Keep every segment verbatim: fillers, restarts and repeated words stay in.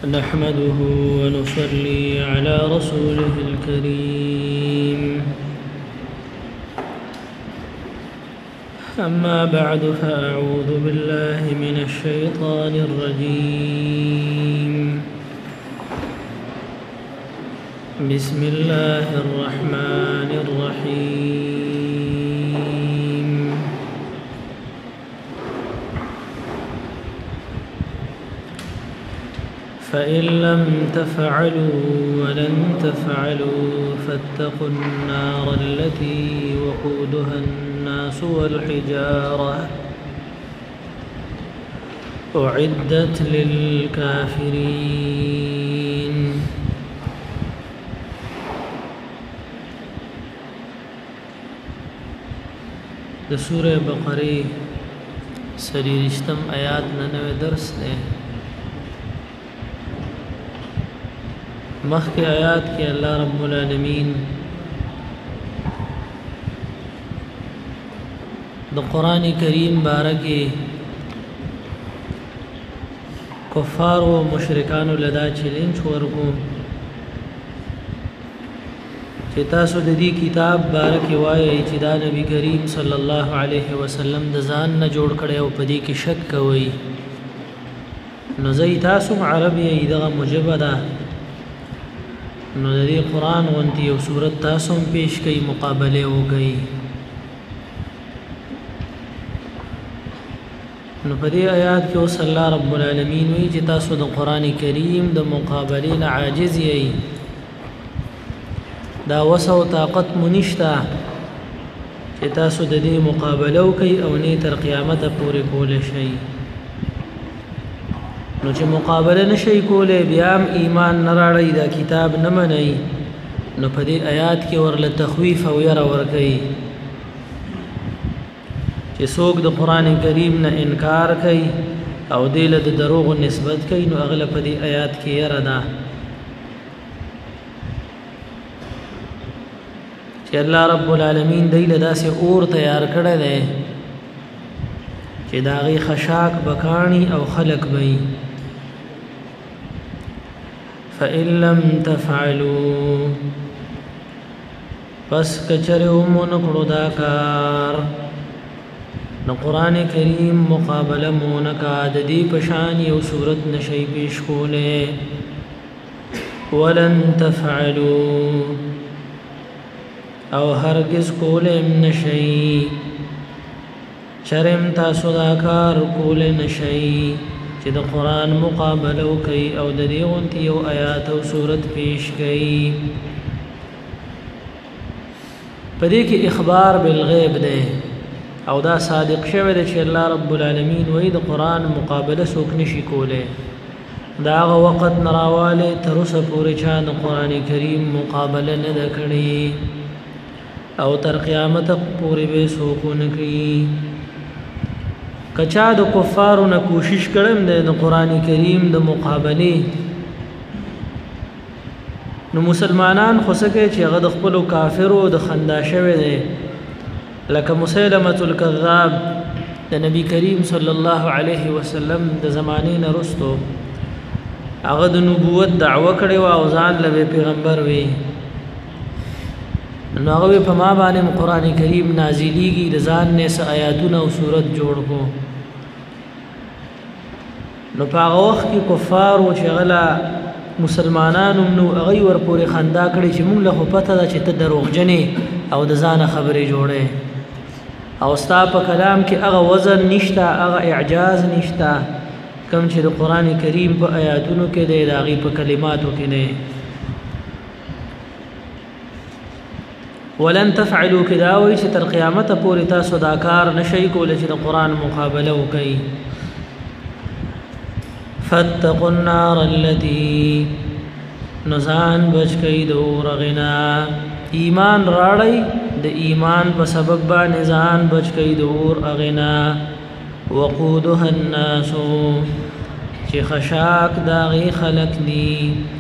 نحمده ونصلي على رسوله الكريم. أما بعد فأعوذ بالله من الشيطان الرجيم. بسم الله الرحمن الرحيم. فإن لم تفعلوا ولن تفعلوا فاتقوا النار التي وقودها الناس والحجارة أعدت للكافرين. د سورة بقره سلیریشتم آیات ننوے درس دے. مخ کے آیات کے اللہ رب العالمین د قرآن کریم بارکے کفار و مشرکان لدا چیلنج ورکو چې تاسو د دې کتاب بارکه وایي چې دا نبی کریم صلی الله علیه وسلم د ځان نه جوړ کړي او په دې کې شک کوي. نو زئی تاسو عربی دغه مجبه ده، نو د دې قرآن غونتی او صورت تاسو پیش کوي، مقابله وکړي. نو په دې آیات کې اوس الله رب العالمین وایي چې تاسو د قرآن کریم د مقابله نه عاجز یې، دا وسع او طاقت منشتا چې تاسو د دې مقابله وکړي او نه تر قیامت پورې کول شي. نو چې مقابله نشي کوله بیا هم ایمان نه راړي، دا کتاب نه مني، نو په دې آیات کې ورله تخویف او ير ورکړي چې څوک د قران کریم نه انکار کوي او دې له دروغ نسبت کوي، نو اغله په دې آیات کې ير ده چې الله رب العالمین دیل داسې اور تیار کړی دی چې داغي خشاک بکانی او خلق بی. فإن لم تفعلوا پس کچره ومون کړو دا کار، نو قرآن کریم مقابله مونکا د دې پشان یو صورت نشي پیش کوله. ولن تفعلوا او هرگز کولم نشي، شرم تاسو دا کار کول نشي چې د قرآن مقابله کوي او د دې غونتی یو آیات او صورت پیش کوي. پدې کې اخبار بالغیب ده او دا صادق شوی دی چې الله رب العالمین وایي د قرآن مقابله څوک نشي کوله. دا هغه وخت نراواله تر اوسه پورې چا د قرآن کریم مقابله نه ده کړې او تر قیامت پورې به څوک نه کوي. کچا د کفارو نه کوشش کړم د قرآن کریم د مقابله، نو مسلمانان خو سکه چې هغه د خپل کافرو د خندا شوی دی، لکه مسیلمه الکذاب د نبی کریم صلی الله علیه وسلم د زمانه نه رستو هغه د نبوت دعوه کړې او ځان له پیغمبر وی، نو هغه په ما باندې قرآن کریم نازلیږي د ځان نه س آیاتونه او صورت جوړ کو. نو په هغه وخت کې کفار او شغله مسلمانانو نو هغه ور پورې خندا کړي چې موږ له پته ده چې ته دروغجنې او د ځان خبرې جوړې او ستا په کلام کې هغه وزن نشته، هغه اعجاز نشته کوم چې د قرآن کریم په آیاتونو کې دی، د هغې په کلماتو کې نه. ولن تفعلوا کدا وی چې تر قیامت پورې تاسو دا کار نشئ کولای چې د قرآن مقابله وکړئ. فاتقوا النار التي نزان بچ کئ د اور غنا، ایمان راړی د ایمان په سبب باندې ځان بچ کئ د اور غنا. وقودها الناس چې خشاک داغي خلق دی،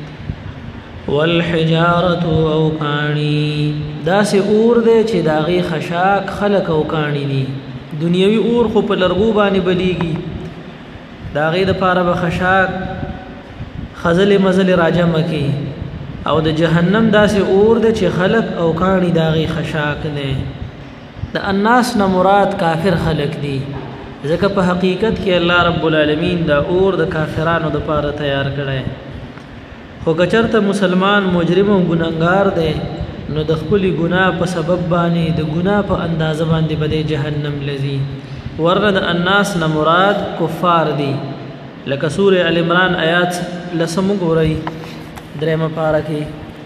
والحجارة او کانی داسې اور دی چې داغي خشاک خلق او کانی دي. دنیوي اور خو په لرغو باندې بلیږي، دا غي د پاره به خشاک خزل مزل راجم کی او د جهنم داسې اور د چې خلق او کانی داغي خشاک نه د الناس نه مراد کافر خلق دي ځکه په حقیقت کې الله رب العالمین دا اور د کافرانو د پاره تیار کړي خو کچرته مسلمان مجرم او ګناګار دی نو د خپل ګناه په سبب باندې د ګناه په اندازه باندې بده جهنم لذي ورد الناس نه مراد کفار دي لکه سوره ال عمران آیات لسم ګورئ درېمه پاره کې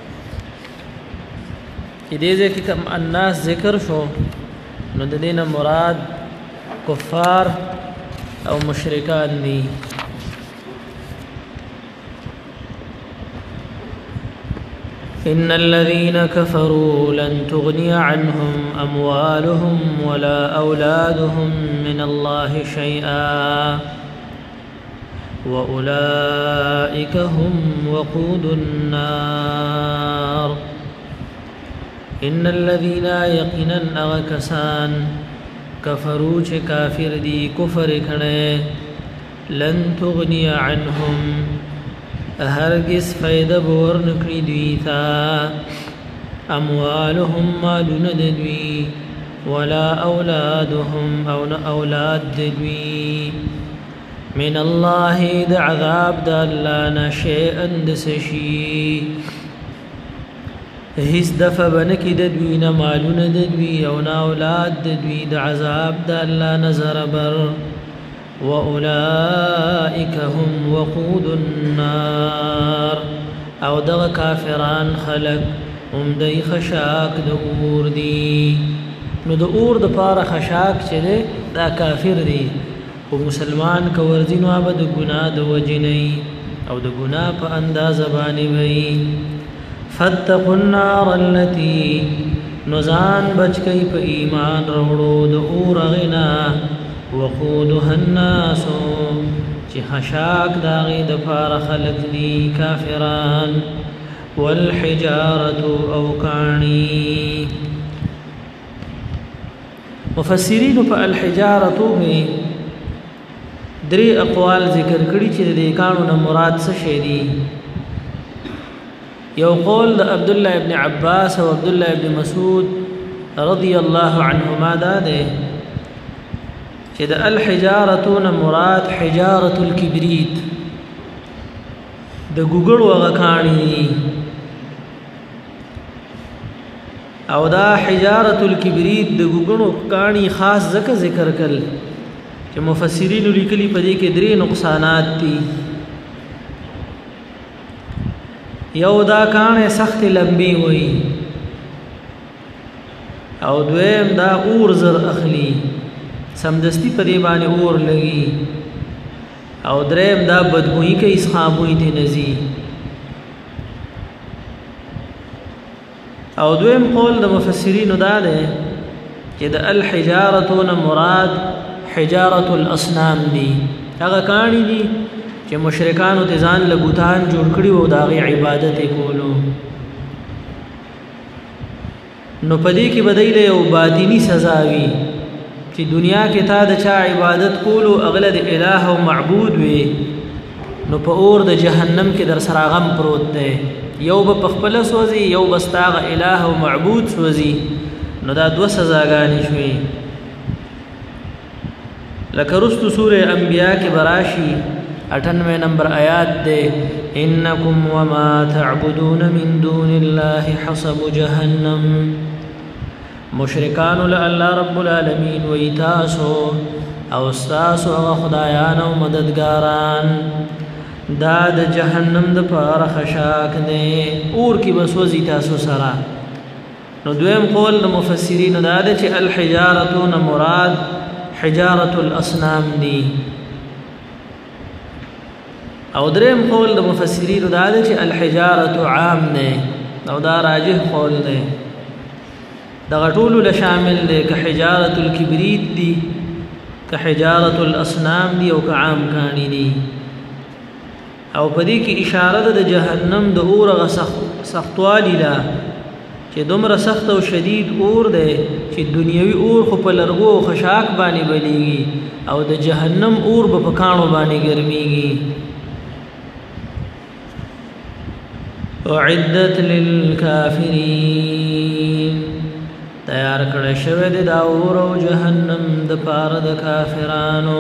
چې دې ځکه کوم الناس ذکر شو نو د دې نه مراد کفار او مشرکان دي إن الذين كفروا لن تغني عنهم أموالهم ولا أولادهم من الله شيئا وأولئك هم وقود النار إن الذين يقينا أغكسان كفروا چه كافر دي كفر کنے لن تغني عنهم هرگز فیده بور نکړي دوی تا اموالهم مالون دوی ولا اولادهم او اولاد دوی من الله د عذاب د الله نشئا دسشي هیڅ دفع بنکی د دوی نه مالون د دوی او نه اولاد د دوی د عذاب د الله نظر بر وأولئك هم وقود النار او دغ کافران خلق هم دی خشاک د اور دی نو د اور د پاره خشاک چره دا کافر دی او مسلمان کو ورزینو ابد ګناه د وجنی او د ګناه په اندازه باندې وی فتقوا النار التي نزان بچکی په ایمان وروړو د اور غنا وقودها الناس چې خشاک داغي د پاره خلق دي کافران والحجاره او کانی مفسرین په الحجاره به درې اقوال ذکر کړي چې د کانو نه مراد څه شي دي یو قول د عبد الله ابن عباس او عبد الله ابن مسعود رضی الله عنهما دا ده چې د الحجاره مراد حجاره الكبريت د ګوګړو غکانی او دا حجاره الكبريت د ګوګړو کانی خاص ذکر ذکر کړل چې مفسرین لیکلي په دې کې درې نقصانات دي یو دا کانه سخت لمبي وي او دویم دا اور زر اخلي سمدستی په دی باندې اور لګي او دریم دا بدبوئی کې اسخابوئی ته نزي او دویم قول د مفسرین دا ده چې د الحجاره مراد حجاره الاصنام دي هغه کانی دي چې مشرکانو ته ځان له بوتان جوړ کړي وو دا غي عبادت کولو نو پدې کې بدایله او باطینی سزا وي چې دنیا کې تا د چا عبادت کولو اغلد الہ او معبود وي نو په اور د جهنم کې در سره غم پروت دی یو په خپل سوځي یو بستاغ الہ او معبود سوځي نو دا دوه سزاګانې شوي لکه رستو سوره انبیاء کې براشي اٹھانوے نمبر آیات دے انکم وما تعبدون من دون الله حسب جهنم مشرکان الله رب العالمین ویتاسو او استاسو خدایان او مددگاران دا د جهنم د پاره خشاک دے اور کی بسوزی تاسو سرا نو دویم قول د مفسرین دا د چې الحجاره مراد حجاره الاصنام دی او دریم قول د مفسرین دا ده چې الحجاره عام نه او دا راجح قول ده دا غټول له شامل ده که حجاره الكبريت دي که حجاره الاصنام دي او که عام کانی دي او پدې کې اشاره ده د جهنم د اور غسخ سختوالی لا چې دومره سخت او شدید اور ده چې دنیوي اور خو په لرغو خشاک باندې بلیږي او د جهنم اور په پکانو باندې ګرميږي اعدت للكافرین تیار کړه شوی د اور او جهنم د پاره د کافرانو.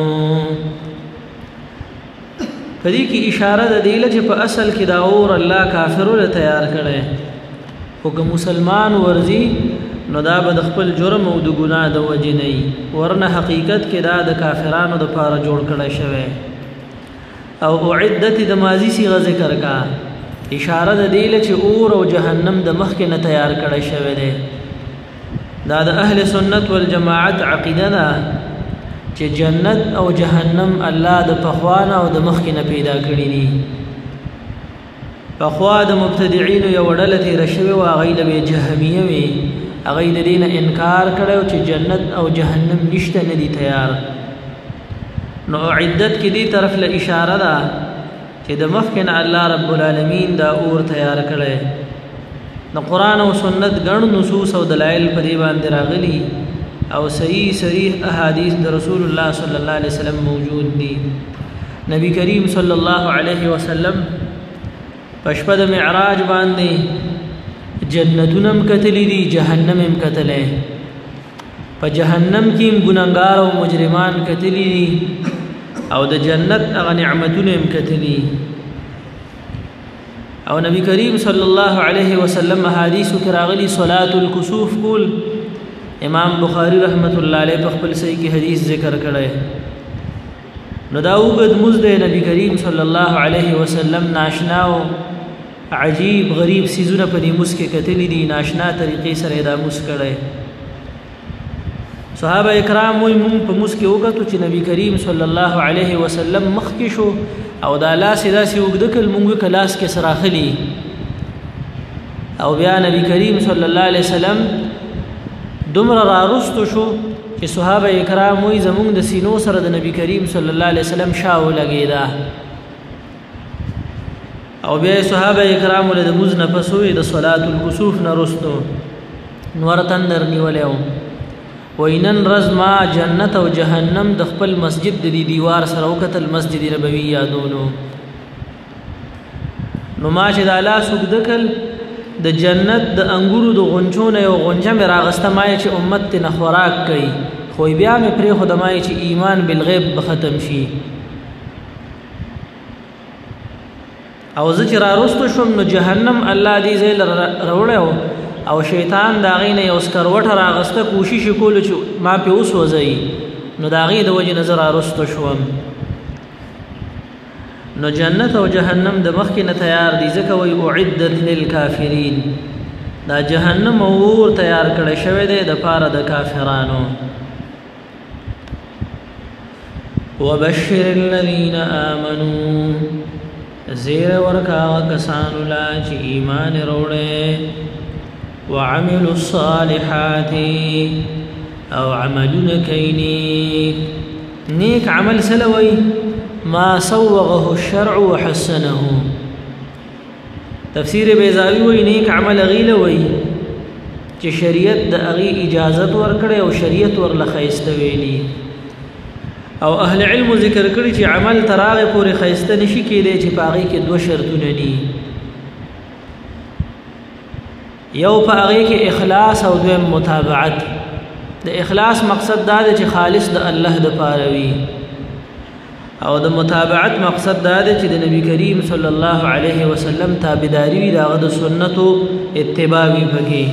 پدې کې اشاره ده دی چې په اصل کې د اور الله کافرو له تیار کړي، او که مسلمان ورزي نو دا به د خپل جرم او د ګناه د وجې نه ورنه حقیقت کې دا د کافرانو د پاره جوړ کړی شوی. او اعدت د ماضی صيغه ذکر کا، اشاره ده دی چې اور او جهنم د مخ کې نه تیار کړی شوی دی. دا د اهل سنت والجماعت عقیده ده چې جنت او جهنم الله د پخوانه او د مخ کې نه پیدا کړی دي. پخوا د مبتدعين یو ډله تیر شوی او هغه د جهمیه وي، هغه د دین انکار کړو چې جنت او جهنم نشته نه دي تیار. نو عدت کې دې طرف له اشاره ده چې د مخکې نه الله رب العالمین دا اور تیار کړي. د قران او سنت ګڼ نصوص او دلایل په دې باندې راغلي او صحیح صریح احادیث د رسول الله صلی الله علیه وسلم موجود دي. نبی کریم صلی الله علیه وسلم پښپد معراج باندې جنتونم کتلی دي، جهنم هم کتلې. په جهنم کې ګناګار او مجرمان کتلی دي او د جنت هغه نعمتونه هم کتلی. او نبی کریم صلی الله علیه وسلم احادیث کې راغلي صلات الکسوف کول. امام بخاری رحمت الله علیه په خپل صحیح کې حدیث ذکر کړی. نو دا وګد مزد نبی کریم صلی الله علیه وسلم ناشنا او عجیب غریب سيزونه په دې مسکه کتلی دي، ناشنا طریقې سره دا مسکړی. صحابه کرام وای مونږ په مسکه وګتو چې نبی کریم صلی الله علیه وسلم مخ کې شو او دا لاس داسې وګدکل مونږ کلاس کې سراخلی او بیا نبی کریم صلی الله علیه وسلم دومره راروستو شو چې صحابه کرام وای زمونږ د سینو سره د نبی کریم صلی الله علیه وسلم شاو لګیدا. او بیا صحابه کرام له د مز نه پسوې د صلات الکسوف نه رستو نور تندر نیولیو. وینن رزما جنت او جهنم د خپل مسجد د دی دیوار سره وکتل، مسجد نبوي یادونو. نو ما چې د الله سګدکل د جنت د انګورو د غنچونه یو غنجه مې راغسته ما چې امت ته خوراک کوي، خو بیا مې پرې خو د ما چې ایمان بالغیب به ختم شي. او زه چې راروستو شوم نو جهنم الله دې زیل روړیو او شیطان دا غینه یو سکروټه راغسته کوشش کول چې ما په اوس وځي، نو دا غي د وجه نظر راروستو شوم. نو جنت او جهنم د مخ کې نه تیار دي، ځکه وی اعدت للکافرین. دا جهنم اور تیار کړی شوی دی د پاره د کافرانو. وبشر الذين آمنوا زیر ورکا کسانو لا چې ایمان وروړي وعملوا الصالحات او عملنا كينيك نیک عمل سلوي ما صوغه الشرع وحسنه. تفسیر بیزاوی وی نیک عمل غیله وی چې شریعت د اغي اجازت ورکړي او شریعت ورله خیسته ویلي. او اهل علم ذکر کړي چې عمل تراغه پورې خیسته نشي کېدی چې پاغي کې دوه شرطونه دي. یو پاغي کې اخلاص او دویم متابعت. د اخلاص مقصد دا دی چې خالص د الله د پاره وي، او د متابعت مقصد دا دی چې د نبی کریم صلی الله علیه وسلم تابعداري وي، داغه د سنتو اتباع وي پکې.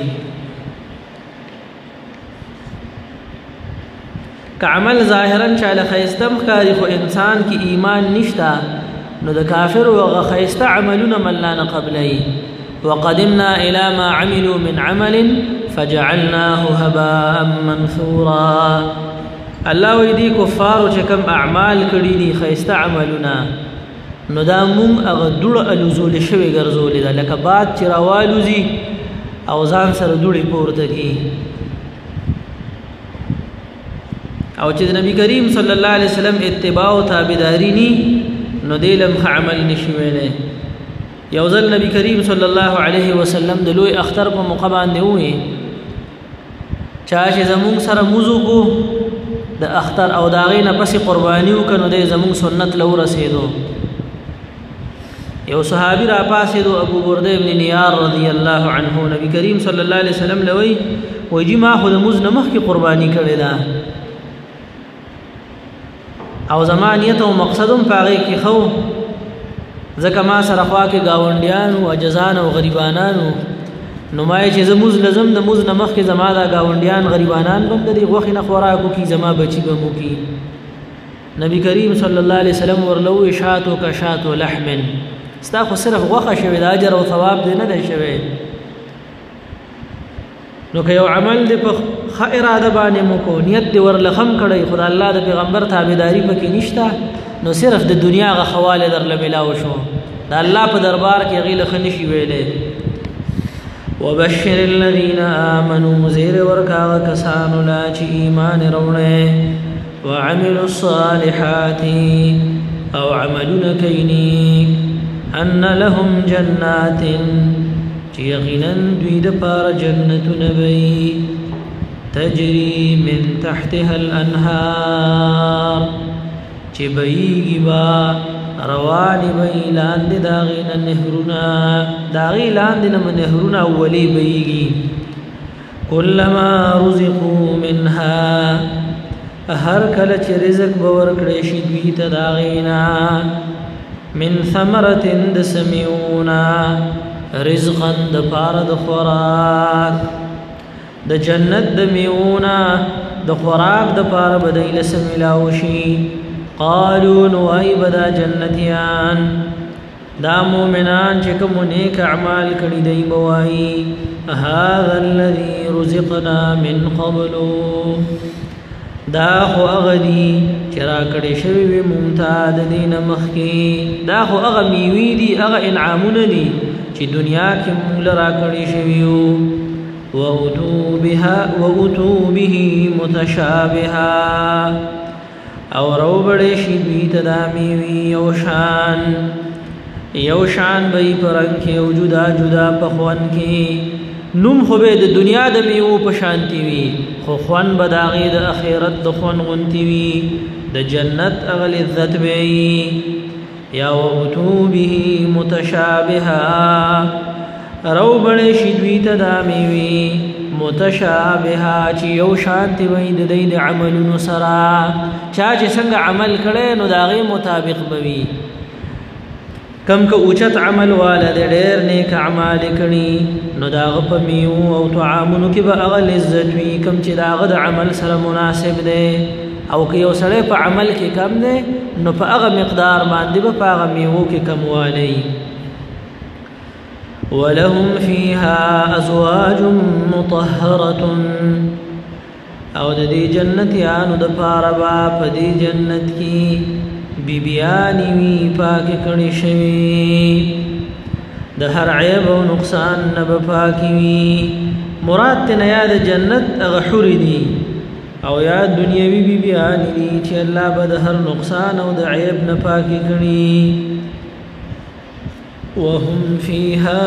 که عمل ظاهرا چاله خیستم خاري خو انسان کی ایمان نشتا نو د کافر او خیسته عملونه ملنا قبلای. وقدمنا الى ما عملوا من عمل فجعلناه هباء منثورا. الله وی دی کفار چې کوم اعمال کړي دي خیسته عملونه نو دا مون هغه دوړه الوزول شوی ګرځولې ده، لکه باد چې راوالوزي او ځان سره دوړي پورته کی. او چې نبی کریم صلی الله علیه وسلم اتباع او تابعداري ني نو دلم عمل نشي ویلې. یو ځل نبی کریم صلی الله علیه وسلم د لوی اختر په موقع باندې وې چا چې زمون سره موضوع کو د اختر او داغې نه پسې قرباني وکړو د زمون سنت لو رسیدو. یو صحابي را پاسې دو ابو برده ابن نیار رضی الله عنه نبی کریم صلی الله علیه وسلم لوي وجي ما خود مز نمخ کی قرباني کړی دا او زمانیت او مقصدم پاغه کی خو زکه ما سره خوا کې گاونډیان او اجزان او غریبانانو نمای چې زموز لازم د موز نمخ کې زما دا گاونډیان غریبانان بند دي غوخي نه خوراکو کی زما بچي بمو کی نبی کریم صلی الله علیه وسلم ورلو شاتو کا شاتو لحم ستا خو صرف غوخه شوی د اجر او ثواب دی نه دی شوی نو که یو عمل دی په ښه اراده باندې مو کو نیت دی ورلخم کړی خدای الله د پیغمبر تابعداري پکې نشته نو صرف د دنیا غ خواله در لملاو شو د الله په دربار کې غیله خنشي ویلې وبشر الذين آمنوا زیر ورکا کسانو لا چې ایمان وروړي وعملوا الصالحات او عملنا کینی ان لهم جنات یقینا دوی د پار جنت نبی تجری من تحتها الانهار چې بیږي با روان بی لاند داغین نهرنا داغی لاند نهرنا اولی بیږي کلما رزقوا منها هر کله چې رزق باور کړی شي دوی ته داغینا من ثمرة دسمیونا رزقا د پار د خوراک د جنت د میونا د خوراک د پار بدایل سمیلاوشي قالوا نوای بدا جنتیان دا مومنان چې کوم نیک اعمال کړي دی بوای هذا الذي رزقنا من قبل دا خو اغدی چرا کړي شوی وي ممتاز دین مخکی دا خو اغه میوي دي اغه انعامونه دي چې دنیا کې موږ را کړی شویو وَأُتُوا بِهَا وَأُتُوا بِهِ مُتَشَابِهًا او روبړې شي دوی ته دا میوي یو شان یو شان به پرنګ کې او جدا جدا په خوان کې نوم خو به د دنیا د میوه په شانتی وي خو خوان به د غي د اخرت د خوان غونتی وي د جنت اغل عزت به یا وَأُتُوا بِهِ مُتَشَابِهًا رو بڑے شدوی تدامیوی متشابہا چی یو شانتی وی د دید عمل نسرا چاچ سنگ عمل کڑے نو داغی مطابق بوی کم که اوچت عمل والا د ډیر نیک اعمال کړي نو داغ په میو او طعامونو کې به اغل عزت وي کم چې داغ د عمل سره مناسب دی او که یو سړی په عمل کې کم دی نو په هغه مقدار باندې به په هغه میوو کې کموالی ولهم فيها ازواج مطهره او د دې جنتیانو د پاره با په دې جنت کې بیبیانی وی پاک کړي شوی د هر عیب او نقصان نه به پاکي وي مراد ته یاد جنت هغه حور دي او یا دنیوي بیبیانی دي چې الله به د هر نقصان او د عیب نه پاکي کړي وهم فيها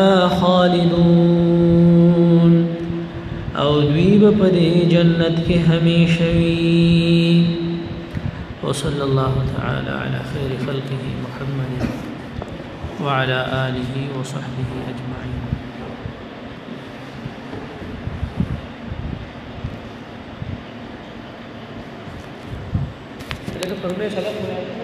خالدون او دوی په دې جنت کې همیشه وي وصلى الله تعالى على خير خلقه محمد وعلى آله وصحبه أجمعين.